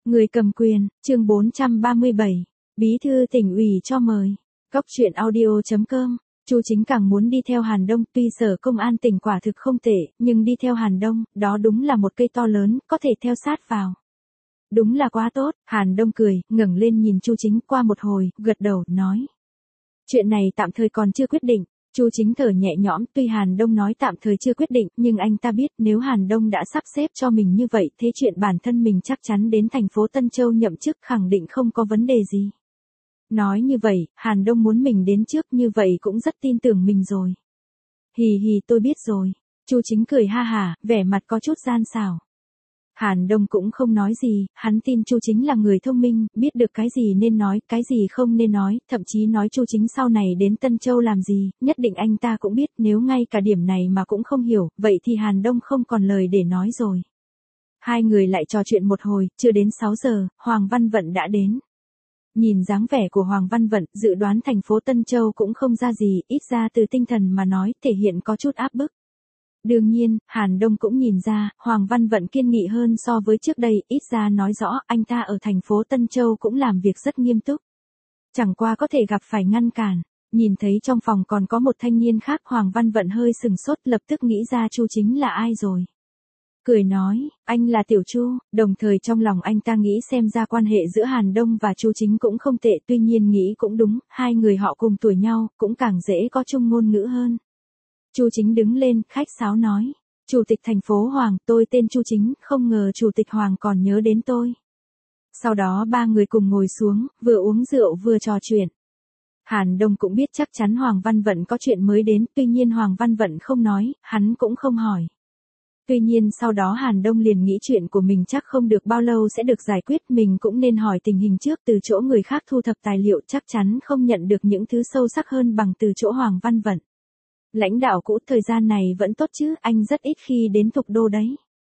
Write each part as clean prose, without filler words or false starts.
Người cầm quyền, chương 437, Bí thư tỉnh ủy cho mời. Cóc truyện audio.com. Chu Chính càng muốn đi theo Hàn Đông, tuy sở công an tỉnh quả thực không tệ, nhưng đi theo Hàn Đông, đó đúng là một cây to lớn, có thể theo sát vào. Đúng là quá tốt, Hàn Đông cười, ngẩng lên nhìn Chu Chính qua một hồi, gật đầu, nói. Chuyện này tạm thời còn chưa quyết định. Chu Chính thở nhẹ nhõm, tuy Hàn Đông nói tạm thời chưa quyết định, nhưng anh ta biết nếu Hàn Đông đã sắp xếp cho mình như vậy, thế chuyện bản thân mình chắc chắn đến thành phố Tân Châu nhậm chức khẳng định không có vấn đề gì. Nói như vậy, Hàn Đông muốn mình đến trước như vậy cũng rất tin tưởng mình rồi. Hì hì, tôi biết rồi. Chu Chính cười ha hả, vẻ mặt có chút gian xảo. Hàn Đông cũng không nói gì, hắn tin Chu Chính là người thông minh, biết được cái gì nên nói, cái gì không nên nói, thậm chí nói Chu Chính sau này đến Tân Châu làm gì, nhất định anh ta cũng biết, nếu ngay cả điểm này mà cũng không hiểu, vậy thì Hàn Đông không còn lời để nói rồi. Hai người lại trò chuyện một hồi, chưa đến 6 giờ, Hoàng Văn Vận đã đến. Nhìn dáng vẻ của Hoàng Văn Vận, dự đoán thành phố Tân Châu cũng không ra gì, ít ra từ tinh thần mà nói, thể hiện có chút áp bức. Đương nhiên, Hàn Đông cũng nhìn ra, Hoàng Văn Vận kiên nghị hơn so với trước đây, ít ra nói rõ anh ta ở thành phố Tân Châu cũng làm việc rất nghiêm túc. Chẳng qua có thể gặp phải ngăn cản. Nhìn thấy trong phòng còn có một thanh niên khác, Hoàng Văn Vận hơi sừng sốt, lập tức nghĩ ra Chu Chính là ai rồi. Cười nói, anh là Tiểu Chu, đồng thời trong lòng anh ta nghĩ xem ra quan hệ giữa Hàn Đông và Chu Chính cũng không tệ, tuy nhiên nghĩ cũng đúng, hai người họ cùng tuổi nhau, cũng càng dễ có chung ngôn ngữ hơn. Chu Chính đứng lên, khách sáo nói, Chủ tịch thành phố Hoàng, tôi tên Chu Chính, không ngờ Chủ tịch Hoàng còn nhớ đến tôi. Sau đó ba người cùng ngồi xuống, vừa uống rượu vừa trò chuyện. Hàn Đông cũng biết chắc chắn Hoàng Văn Vận có chuyện mới đến, tuy nhiên Hoàng Văn Vận không nói, hắn cũng không hỏi. Tuy nhiên sau đó Hàn Đông liền nghĩ chuyện của mình chắc không được bao lâu sẽ được giải quyết, mình cũng nên hỏi tình hình trước từ chỗ người khác thu thập tài liệu, chắc chắn không nhận được những thứ sâu sắc hơn bằng từ chỗ Hoàng Văn Vận. Lãnh đạo cũ thời gian này vẫn tốt chứ, anh rất ít khi đến Thục Đô đấy.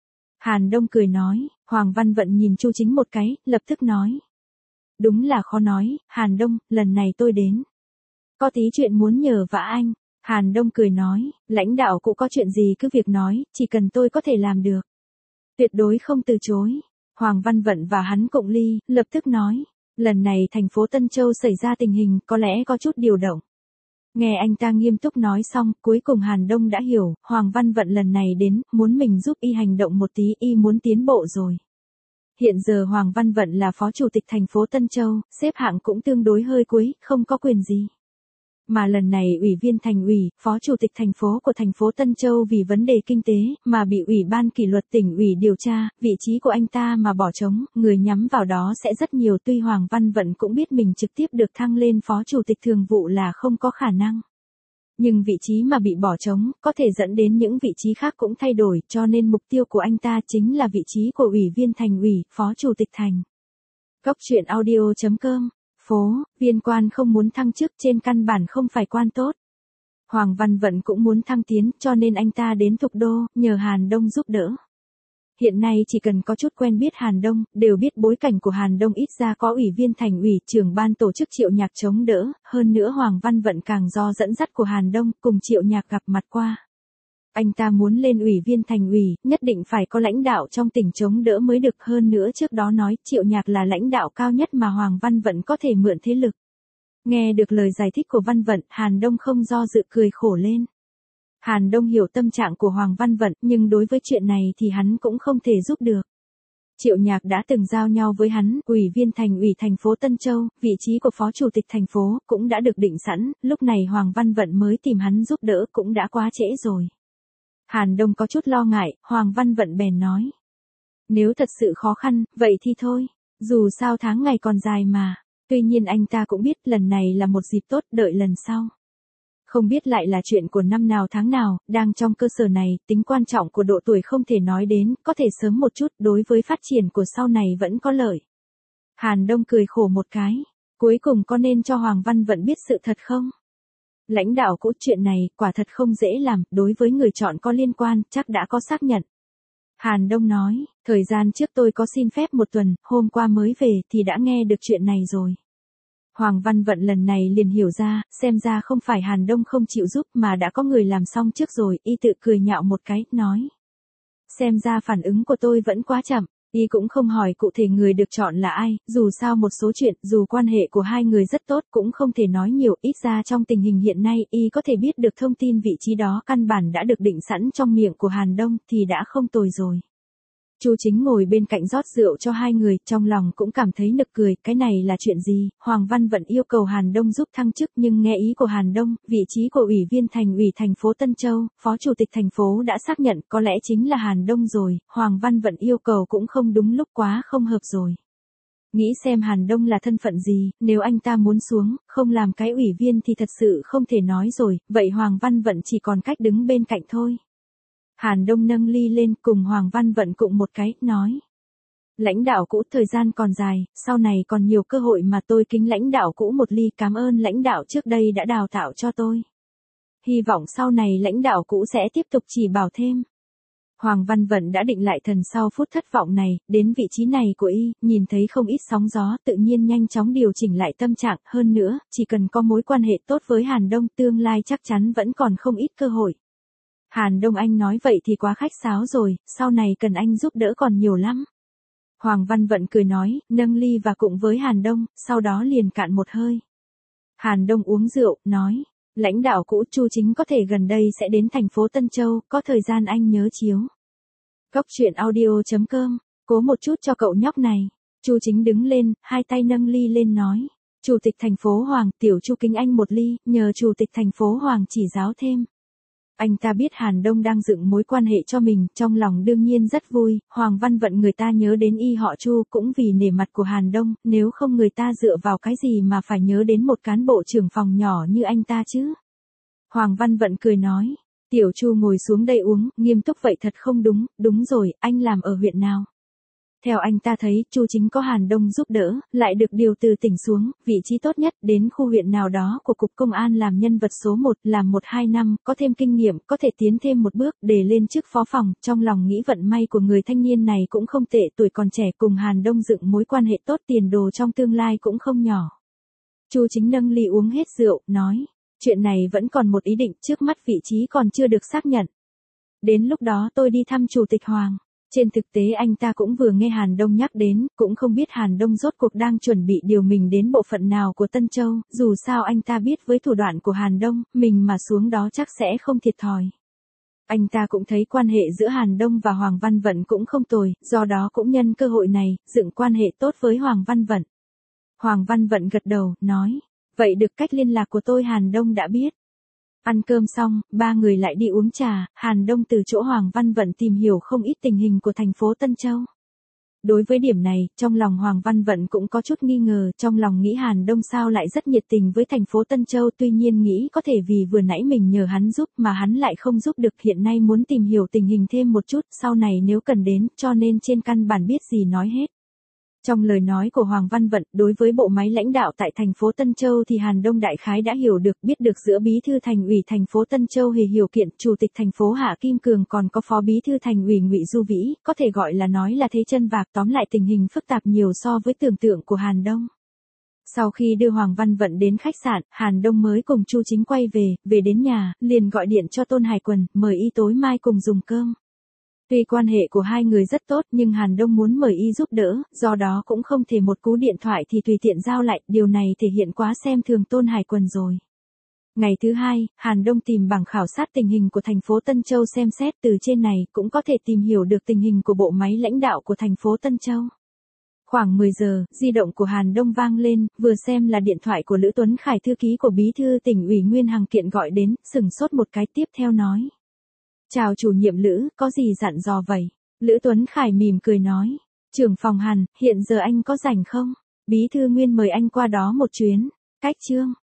Hàn Đông cười nói, Hoàng Văn Vận nhìn Chu Chính một cái, lập tức nói. Đúng là khó nói, Hàn Đông, lần này tôi đến. Có tí chuyện muốn nhờ vả anh. Hàn Đông cười nói, lãnh đạo cũ có chuyện gì cứ việc nói, chỉ cần tôi có thể làm được. Tuyệt đối không từ chối. Hoàng Văn Vận và hắn cộng ly, lập tức nói, lần này thành phố Tân Châu xảy ra tình hình, có lẽ có chút điều động. Nghe anh ta nghiêm túc nói xong, cuối cùng Hàn Đông đã hiểu, Hoàng Văn Vận lần này đến, muốn mình giúp y hành động một tí, y muốn tiến bộ rồi. Hiện giờ Hoàng Văn Vận là phó chủ tịch thành phố Tân Châu, xếp hạng cũng tương đối hơi cuối, không có quyền gì. Mà lần này ủy viên thành ủy, phó chủ tịch thành phố của thành phố Tân Châu vì vấn đề kinh tế, mà bị ủy ban kỷ luật tỉnh ủy điều tra, vị trí của anh ta mà bỏ trống, người nhắm vào đó sẽ rất nhiều, tuy Hoàng Văn Vận cũng biết mình trực tiếp được thăng lên phó chủ tịch thường vụ là không có khả năng. Nhưng vị trí mà bị bỏ trống, có thể dẫn đến những vị trí khác cũng thay đổi, cho nên mục tiêu của anh ta chính là vị trí của ủy viên thành ủy, phó chủ tịch thành. Cóc truyện audio.com. Phố, viên quan không muốn thăng chức trên căn bản không phải quan tốt. Hoàng Văn Vận cũng muốn thăng tiến, cho nên anh ta đến Thục Đô, nhờ Hàn Đông giúp đỡ. Hiện nay chỉ cần có chút quen biết Hàn Đông, đều biết bối cảnh của Hàn Đông, ít ra có ủy viên thành ủy, trưởng ban tổ chức Triệu Nhạc chống đỡ, hơn nữa Hoàng Văn Vận càng do dẫn dắt của Hàn Đông, cùng Triệu Nhạc gặp mặt qua. Anh ta muốn lên ủy viên thành ủy, nhất định phải có lãnh đạo trong tỉnh chống đỡ mới được, hơn nữa trước đó nói Triệu Nhạc là lãnh đạo cao nhất mà Hoàng Văn Vận có thể mượn thế lực. Nghe được lời giải thích của Văn Vận, Hàn Đông không do dự cười khổ lên. Hàn Đông hiểu tâm trạng của Hoàng Văn Vận, nhưng đối với chuyện này thì hắn cũng không thể giúp được. Triệu Nhạc đã từng giao nhau với hắn, ủy viên thành ủy thành phố Tân Châu, vị trí của phó chủ tịch thành phố cũng đã được định sẵn, lúc này Hoàng Văn Vận mới tìm hắn giúp đỡ cũng đã quá trễ rồi. Hàn Đông có chút lo ngại, Hoàng Văn Vận bèn nói. Nếu thật sự khó khăn, vậy thì thôi, dù sao tháng ngày còn dài mà. Tuy nhiên anh ta cũng biết lần này là một dịp tốt, đợi lần sau. Không biết lại là chuyện của năm nào tháng nào, đang trong cơ sở này, tính quan trọng của độ tuổi không thể nói đến, có thể sớm một chút, đối với phát triển của sau này vẫn có lợi. Hàn Đông cười khổ một cái, cuối cùng có nên cho Hoàng Văn Vận biết sự thật không? Lãnh đạo cũ, chuyện này, quả thật không dễ làm, đối với người chọn có liên quan, chắc đã có xác nhận. Hàn Đông nói, thời gian trước tôi có xin phép một tuần, hôm qua mới về thì đã nghe được chuyện này rồi. Hoàng Văn Vận lần này liền hiểu ra, xem ra không phải Hàn Đông không chịu giúp mà đã có người làm xong trước rồi, y tự cười nhạo một cái, nói. Xem ra phản ứng của tôi vẫn quá chậm, Y cũng không hỏi cụ thể người được chọn là ai, dù sao một số chuyện, dù quan hệ của hai người rất tốt cũng không thể nói nhiều, ít ra trong tình hình hiện nay, Y có thể biết được thông tin vị trí đó căn bản đã được định sẵn trong miệng của Hàn Đông thì đã không tồi rồi. Chu Chính ngồi bên cạnh rót rượu cho hai người, trong lòng cũng cảm thấy nực cười, cái này là chuyện gì, Hoàng Văn Vận yêu cầu Hàn Đông giúp thăng chức nhưng nghe ý của Hàn Đông, vị trí của ủy viên thành ủy thành phố Tân Châu, phó chủ tịch thành phố đã xác nhận có lẽ chính là Hàn Đông rồi, Hoàng Văn Vận yêu cầu cũng không đúng lúc quá không hợp rồi. Nghĩ xem Hàn Đông là thân phận gì, nếu anh ta muốn xuống, không làm cái ủy viên thì thật sự không thể nói rồi, vậy Hoàng Văn Vận chỉ còn cách đứng bên cạnh thôi. Hàn Đông nâng ly lên cùng Hoàng Văn Vận cụng một cái, nói. Lãnh đạo cũ thời gian còn dài, sau này còn nhiều cơ hội mà tôi kính lãnh đạo cũ một ly, cảm ơn lãnh đạo trước đây đã đào tạo cho tôi. Hy vọng sau này lãnh đạo cũ sẽ tiếp tục chỉ bảo thêm. Hoàng Văn Vận đã định lại thần sau phút thất vọng này, đến vị trí này của Y, nhìn thấy không ít sóng gió, tự nhiên nhanh chóng điều chỉnh lại tâm trạng, hơn nữa, chỉ cần có mối quan hệ tốt với Hàn Đông, tương lai chắc chắn vẫn còn không ít cơ hội. Hàn Đông anh nói vậy thì quá khách sáo rồi, sau này cần anh giúp đỡ còn nhiều lắm. Hoàng Văn Vận cười nói, nâng ly và cụng với Hàn Đông, sau đó liền cạn một hơi. Hàn Đông uống rượu, nói, lãnh đạo cũ Chu Chính có thể gần đây sẽ đến thành phố Tân Châu, có thời gian anh nhớ chiếu. Cốc truyện audio.com, cố một chút cho cậu nhóc này. Chu Chính đứng lên, hai tay nâng ly lên nói, Chủ tịch thành phố Hoàng, tiểu Chu kính anh một ly, nhờ Chủ tịch thành phố Hoàng chỉ giáo thêm. Anh ta biết Hàn Đông đang dựng mối quan hệ cho mình, trong lòng đương nhiên rất vui, Hoàng Văn Vận người ta nhớ đến Y họ Chu cũng vì nể mặt của Hàn Đông, nếu không người ta dựa vào cái gì mà phải nhớ đến một cán bộ trưởng phòng nhỏ như anh ta chứ. Hoàng Văn Vận cười nói, tiểu Chu ngồi xuống đây uống, nghiêm túc vậy thật không đúng, đúng rồi, anh làm ở huyện nào? Theo anh ta thấy, Chu Chính có Hàn Đông giúp đỡ, lại được điều từ tỉnh xuống, vị trí tốt nhất, đến khu huyện nào đó của Cục Công an làm nhân vật số 1, làm 1-2 năm, có thêm kinh nghiệm, có thể tiến thêm một bước, để lên chức phó phòng, trong lòng nghĩ vận may của người thanh niên này cũng không tệ, tuổi còn trẻ cùng Hàn Đông dựng mối quan hệ tốt, tiền đồ trong tương lai cũng không nhỏ. Chu Chính nâng ly uống hết rượu, nói, chuyện này vẫn còn một ý định, trước mắt vị trí còn chưa được xác nhận. Đến lúc đó tôi đi thăm Chủ tịch Hoàng. Trên thực tế anh ta cũng vừa nghe Hàn Đông nhắc đến, cũng không biết Hàn Đông rốt cuộc đang chuẩn bị điều mình đến bộ phận nào của Tân Châu, dù sao anh ta biết với thủ đoạn của Hàn Đông, mình mà xuống đó chắc sẽ không thiệt thòi. Anh ta cũng thấy quan hệ giữa Hàn Đông và Hoàng Văn Vận cũng không tồi, do đó cũng nhân cơ hội này, dựng quan hệ tốt với Hoàng Văn Vận. Hoàng Văn Vận gật đầu, nói, vậy được cách liên lạc của tôi Hàn Đông đã biết. Ăn cơm xong, ba người lại đi uống trà, Hàn Đông từ chỗ Hoàng Văn Vận tìm hiểu không ít tình hình của thành phố Tân Châu. Đối với điểm này, trong lòng Hoàng Văn Vận cũng có chút nghi ngờ, trong lòng nghĩ Hàn Đông sao lại rất nhiệt tình với thành phố Tân Châu, tuy nhiên nghĩ có thể vì vừa nãy mình nhờ hắn giúp mà hắn lại không giúp được, hiện nay muốn tìm hiểu tình hình thêm một chút, sau này nếu cần đến, cho nên trên căn bản biết gì nói hết. Trong lời nói của Hoàng Văn Vận, đối với bộ máy lãnh đạo tại thành phố Tân Châu thì Hàn Đông đại khái đã hiểu được, biết được giữa bí thư thành ủy thành phố Tân Châu Hề Hiểu Kiện, chủ tịch thành phố Hạ Kim Cường còn có phó bí thư thành ủy Ngụy Du Vĩ, có thể gọi là nói là thế chân vạc, tóm lại tình hình phức tạp nhiều so với tưởng tượng của Hàn Đông. Sau khi đưa Hoàng Văn Vận đến khách sạn, Hàn Đông mới cùng Chu Chính quay về đến nhà, liền gọi điện cho Tôn Hải Quần, mời Y tối mai cùng dùng cơm. Tuy quan hệ của hai người rất tốt nhưng Hàn Đông muốn mời Y giúp đỡ, do đó cũng không thể một cú điện thoại thì tùy tiện giao lại, điều này thể hiện quá xem thường Tôn Hải Quần rồi. Ngày thứ hai, Hàn Đông tìm bảng khảo sát tình hình của thành phố Tân Châu xem xét, từ trên này cũng có thể tìm hiểu được tình hình của bộ máy lãnh đạo của thành phố Tân Châu. Khoảng 10 giờ, di động của Hàn Đông vang lên, vừa xem là điện thoại của Lữ Tuấn Khải, thư ký của bí thư tỉnh ủy Nguyên Hằng Kiện gọi đến, sửng sốt một cái, tiếp theo nói. Chào chủ nhiệm Lữ, có gì dặn dò vậy? Lữ Tuấn Khải mỉm cười nói. Trưởng phòng Hàn, hiện giờ anh có rảnh không? Bí thư Nguyên mời anh qua đó một chuyến. Cách Trương.